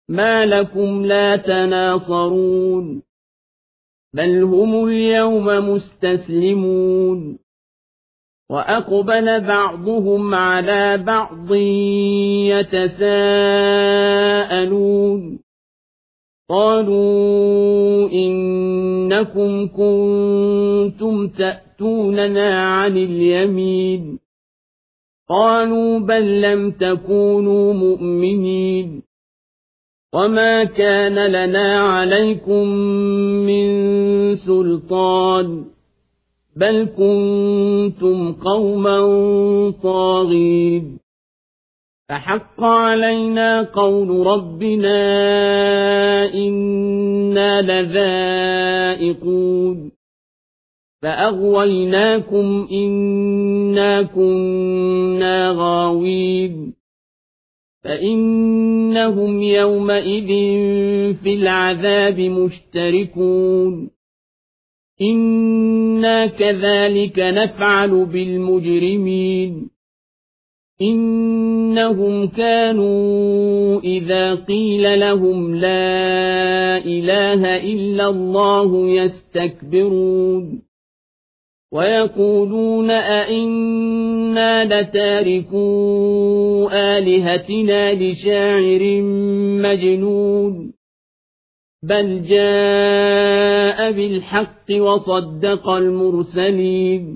ما لكم لا تناصرون بل هم اليوم مستسلمون وأقبل بعضهم على بعض يتساءلون قالوا إنكم كنتم تأتوننا عن اليمين قالوا بل لم تكونوا مؤمنين وما كان لنا عليكم من سلطان بل كنتم قوما طاغين فحق علينا قول ربنا إنا لذائقون فأغويناكم إنا كنا غاوين فإنهم يومئذ في العذاب مشتركون إنا كذلك نفعل بالمجرمين إنهم كانوا إذا قيل لهم لا إله إلا الله يستكبرون ويقولون أئنا لتاركو آلهتنا لشاعر مجنون بل جاء بالحق وصدق المرسلين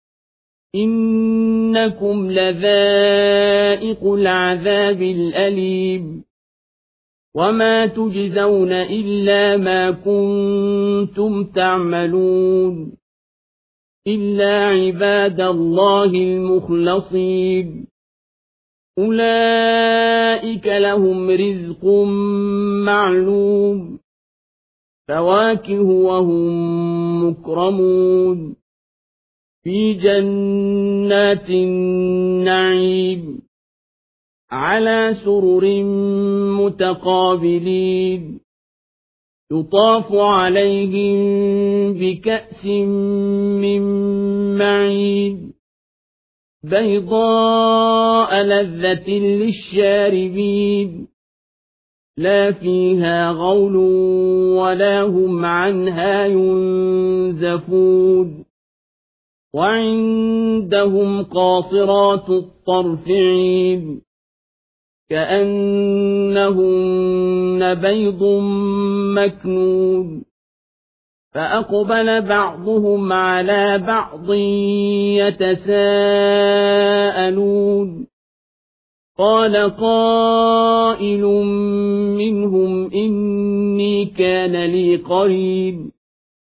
إنكم لذائق العذاب الأليم وما تجزون إلا ما كنتم تعملون إلا عباد الله المخلصين أولئك لهم رزق معلوم فواكه وهم مكرمون في جنات النعيم على سرر متقابلين يطاف عليهم بكأس من معين بيضاء لذة للشاربين لا فيها غول ولا هم عنها ينزفون وعندهم قاصرات الطرف عين كأنهن بيض مكنون فأقبل بعضهم على بعض يتساءلون قال قائل منهم إني كان لي قرين